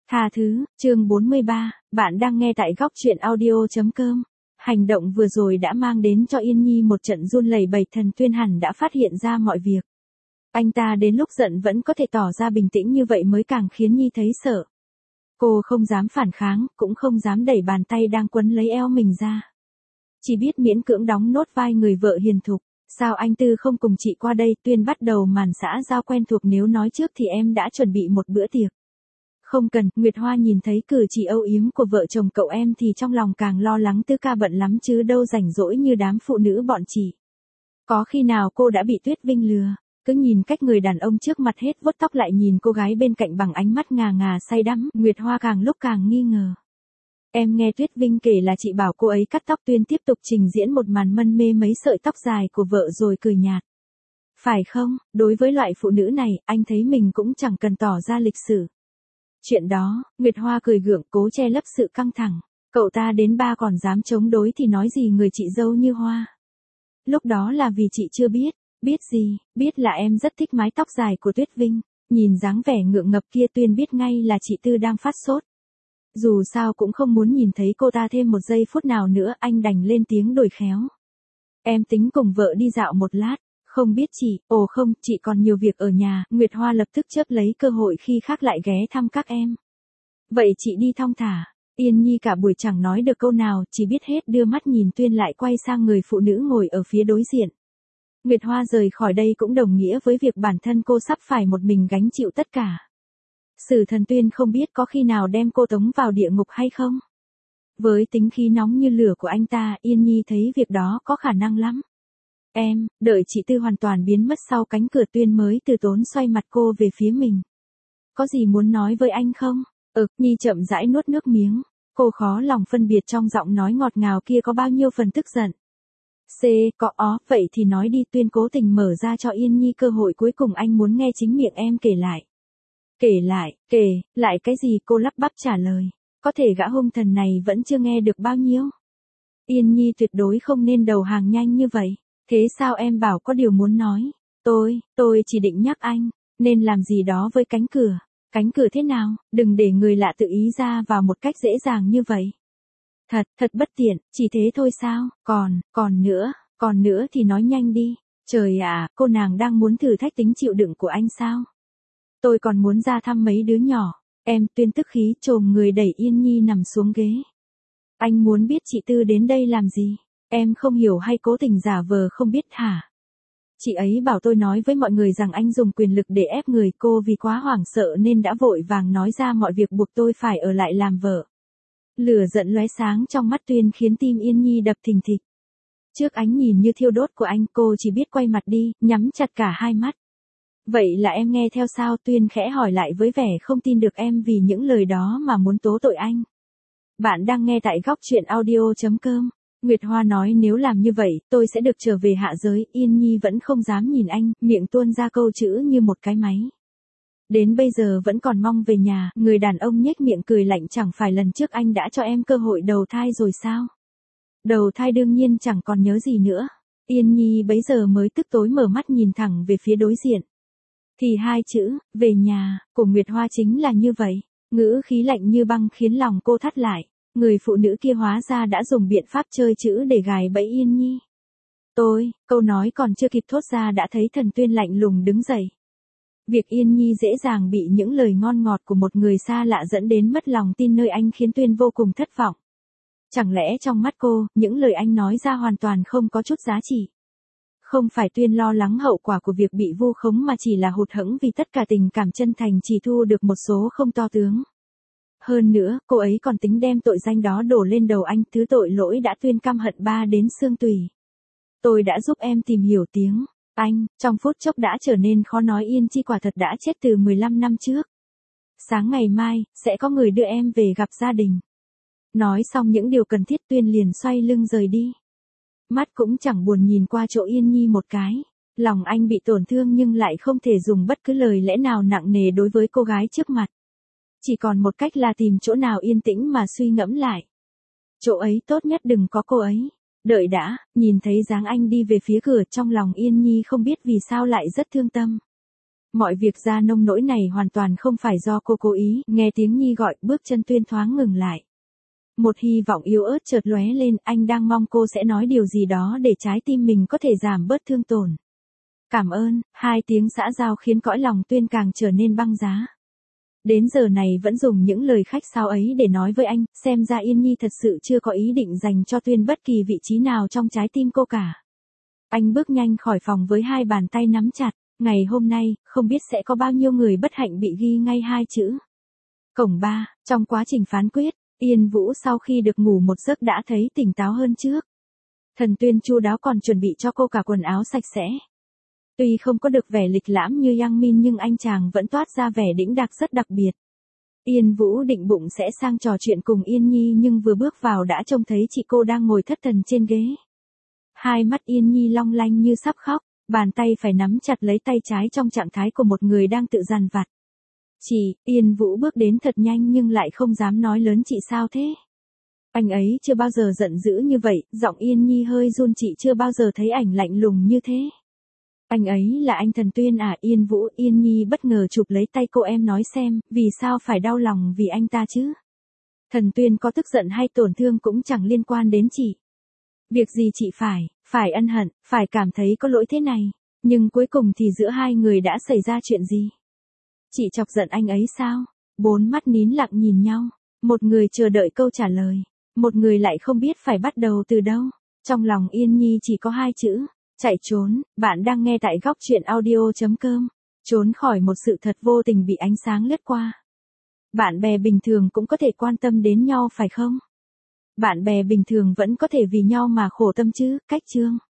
Tha thứ, chương 43, bạn đang nghe tại góc truyện audio.com. Hành động vừa rồi đã mang đến cho Yên Nhi một trận run lẩy bẩy. Thần Tuyên hẳn đã phát hiện ra mọi việc. Anh ta đến lúc giận vẫn có thể tỏ ra bình tĩnh như vậy mới càng khiến Nhi thấy sợ. Cô không dám phản kháng, cũng không dám đẩy bàn tay đang quấn lấy eo mình ra. Chỉ biết miễn cưỡng đóng nốt vai người vợ hiền thục. Sao anh Tư không cùng chị qua đây? Tuyên bắt đầu màn xã giao quen thuộc. Nếu nói trước thì em đã chuẩn bị một bữa tiệc. Không cần. Nguyệt Hoa nhìn thấy cử chỉ âu yếm của vợ chồng cậu em thì trong lòng càng lo lắng. Tư ca bận lắm chứ đâu rảnh rỗi như đám phụ nữ bọn chị. Có khi nào cô đã bị Tuyết Vinh lừa? Cứ nhìn cách người đàn ông trước mặt hết vuốt tóc lại nhìn cô gái bên cạnh bằng ánh mắt ngà ngà say đắm. Nguyệt Hoa càng lúc càng nghi ngờ. Em nghe Tuyết Vinh kể là chị bảo cô ấy cắt tóc. Tuyên tiếp tục trình diễn một màn mân mê mấy sợi tóc dài của vợ rồi cười nhạt. Phải không? Đối với loại phụ nữ này, anh thấy mình cũng chẳng cần tỏ ra lịch sự. Chuyện đó, Nguyệt Hoa cười gượng cố che lấp sự căng thẳng. Cậu ta đến ba còn dám chống đối thì nói gì người chị dâu như Hoa. Lúc đó là vì chị chưa biết. Biết gì? Biết là em rất thích mái tóc dài của Tuyết Vinh. Nhìn dáng vẻ ngượng ngập kia Tuyên biết ngay là chị Tư đang phát sốt. Dù sao cũng không muốn nhìn thấy cô ta thêm một giây phút nào nữa. Anh đành lên tiếng đổi khéo. Em tính cùng vợ đi dạo một lát. Không biết chị, ồ không, chị còn nhiều việc ở nhà. Nguyệt Hoa lập tức chớp lấy cơ hội khi khác lại ghé thăm các em. Vậy chị đi thong thả. Yên Nhi cả buổi chẳng nói được câu nào, chỉ biết hết đưa mắt nhìn Tuyên lại quay sang người phụ nữ ngồi ở phía đối diện. Nguyệt Hoa rời khỏi đây cũng đồng nghĩa với việc bản thân cô sắp phải một mình gánh chịu tất cả. Sử Thần Tuyên không biết có khi nào đem cô tống vào địa ngục hay không. Với tính khí nóng như lửa của anh ta, Yên Nhi thấy việc đó có khả năng lắm. Em, đợi chị Tư hoàn toàn biến mất sau cánh cửa Tuyên mới từ tốn xoay mặt cô về phía mình. Có gì muốn nói với anh không? Nhi chậm rãi nuốt nước miếng. Cô khó lòng phân biệt trong giọng nói ngọt ngào kia có bao nhiêu phần tức giận. Vậy thì nói đi. Tuyên cố tình mở ra cho Yên Nhi cơ hội cuối cùng. Anh muốn nghe chính miệng em kể lại. Kể lại cái gì? Cô lắp bắp trả lời. Có thể gã hung thần này vẫn chưa nghe được bao nhiêu. Yên Nhi tuyệt đối không nên đầu hàng nhanh như vậy. Thế sao em bảo có điều muốn nói? Tôi chỉ định nhắc anh, nên làm gì đó với cánh cửa. Cánh cửa thế nào? Đừng để người lạ tự ý ra vào một cách dễ dàng như vậy. Thật bất tiện, chỉ thế thôi sao? Còn nữa thì nói nhanh đi. Trời ạ, cô nàng đang muốn thử thách tính chịu đựng của anh sao? Tôi còn muốn ra thăm mấy đứa nhỏ. Em. Tuyên tức khí chồm người đẩy Yên Nhi nằm xuống ghế. Anh muốn biết chị Tư đến đây làm gì? Em không hiểu hay cố tình giả vờ không biết hả? Chị ấy bảo tôi nói với mọi người rằng anh dùng quyền lực để ép người cô vì quá hoảng sợ nên đã vội vàng nói ra mọi việc buộc tôi phải ở lại làm vợ. Lửa giận lóe sáng trong mắt Tuyên khiến tim Yên Nhi đập thình thịch. Trước ánh nhìn như thiêu đốt của anh cô chỉ biết quay mặt đi, nhắm chặt cả hai mắt. Vậy là em nghe theo sao? Tuyên khẽ hỏi lại với vẻ không tin được em vì những lời đó mà muốn tố tội anh. Bạn đang nghe tại góc truyện audio.com. Nguyệt Hoa nói nếu làm như vậy, tôi sẽ được trở về hạ giới. Yên Nhi vẫn không dám nhìn anh, miệng tuôn ra câu chữ như một cái máy. Đến bây giờ vẫn còn mong về nhà. Người đàn ông nhếch miệng cười lạnh. Chẳng phải lần trước anh đã cho em cơ hội đầu thai rồi sao? Đầu thai đương nhiên chẳng còn nhớ gì nữa. Yên Nhi bấy giờ mới tức tối mở mắt nhìn thẳng về phía đối diện. Thì hai chữ, về nhà, của Nguyệt Hoa chính là như vậy. Ngữ khí lạnh như băng khiến lòng cô thắt lại. Người phụ nữ kia hóa ra đã dùng biện pháp chơi chữ để gài bẫy Yên Nhi. Câu nói còn chưa kịp thốt ra đã thấy Thần Tuyên lạnh lùng đứng dậy. Việc Yên Nhi dễ dàng bị những lời ngon ngọt của một người xa lạ dẫn đến mất lòng tin nơi anh khiến Tuyên vô cùng thất vọng. Chẳng lẽ trong mắt cô, những lời anh nói ra hoàn toàn không có chút giá trị? Không phải Tuyên lo lắng hậu quả của việc bị vu khống mà chỉ là hụt hẫng vì tất cả tình cảm chân thành chỉ thu được một số không to tướng. Hơn nữa, cô ấy còn tính đem tội danh đó đổ lên đầu anh. Thứ tội lỗi đã Tuyên căm hận ba đến xương tủy. Tôi đã giúp em tìm hiểu tiếng Anh, trong phút chốc đã trở nên khó nói. Yên Chi quả thật đã chết từ 15 năm trước. Sáng ngày mai, sẽ có người đưa em về gặp gia đình. Nói xong những điều cần thiết Tuyên liền xoay lưng rời đi. Mắt cũng chẳng buồn nhìn qua chỗ Yên Nhi một cái. Lòng anh bị tổn thương nhưng lại không thể dùng bất cứ lời lẽ nào nặng nề đối với cô gái trước mặt. Chỉ còn một cách là tìm chỗ nào yên tĩnh mà suy ngẫm lại. Chỗ ấy tốt nhất đừng có cô ấy. Đợi đã, nhìn thấy dáng anh đi về phía cửa trong lòng Yên Nhi không biết vì sao lại rất thương tâm. Mọi việc ra nông nỗi này hoàn toàn không phải do cô cố ý, nghe tiếng Nhi gọi, bước chân Tuyên thoáng ngừng lại. Một hy vọng yếu ớt chợt lóe lên, anh đang mong cô sẽ nói điều gì đó để trái tim mình có thể giảm bớt thương tổn. Cảm ơn, hai tiếng xã giao khiến cõi lòng Tuyên càng trở nên băng giá. Đến giờ này vẫn dùng những lời khách sáo ấy để nói với anh, xem ra Yên Nhi thật sự chưa có ý định dành cho Tuyên bất kỳ vị trí nào trong trái tim cô cả. Anh bước nhanh khỏi phòng với hai bàn tay nắm chặt, ngày hôm nay, không biết sẽ có bao nhiêu người bất hạnh bị ghi ngay hai chữ. Cổng 3, trong quá trình phán quyết, Yên Vũ sau khi được ngủ một giấc đã thấy tỉnh táo hơn trước. Thần Tuyên chu đáo còn chuẩn bị cho cô cả quần áo sạch sẽ. Tuy không có được vẻ lịch lãm như Yang Min nhưng anh chàng vẫn toát ra vẻ đĩnh đạc rất đặc biệt. Yên Vũ định bụng sẽ sang trò chuyện cùng Yên Nhi nhưng vừa bước vào đã trông thấy chị cô đang ngồi thất thần trên ghế. Hai mắt Yên Nhi long lanh như sắp khóc, bàn tay phải nắm chặt lấy tay trái trong trạng thái của một người đang tự dằn vặt. Chị, Yên Vũ bước đến thật nhanh nhưng lại không dám nói lớn chị sao thế. Anh ấy chưa bao giờ giận dữ như vậy, giọng Yên Nhi hơi run chị chưa bao giờ thấy ảnh lạnh lùng như thế. Anh ấy là anh Thần Tuyên à Yên Vũ, Yên Nhi bất ngờ chụp lấy tay cô em nói xem, vì sao phải đau lòng vì anh ta chứ? Thần Tuyên có tức giận hay tổn thương cũng chẳng liên quan đến chị. Việc gì chị phải ân hận, phải cảm thấy có lỗi thế này, nhưng cuối cùng thì giữa hai người đã xảy ra chuyện gì? Chị chọc giận anh ấy sao? Bốn mắt nín lặng nhìn nhau, một người chờ đợi câu trả lời, một người lại không biết phải bắt đầu từ đâu. Trong lòng Yên Nhi chỉ có hai chữ. Chạy trốn, bạn đang nghe tại góc truyện audio.com. Trốn khỏi một sự thật vô tình bị ánh sáng lướt qua. Bạn bè bình thường cũng có thể quan tâm đến nhau phải không? Bạn bè bình thường vẫn có thể vì nhau mà khổ tâm chứ, cách chương.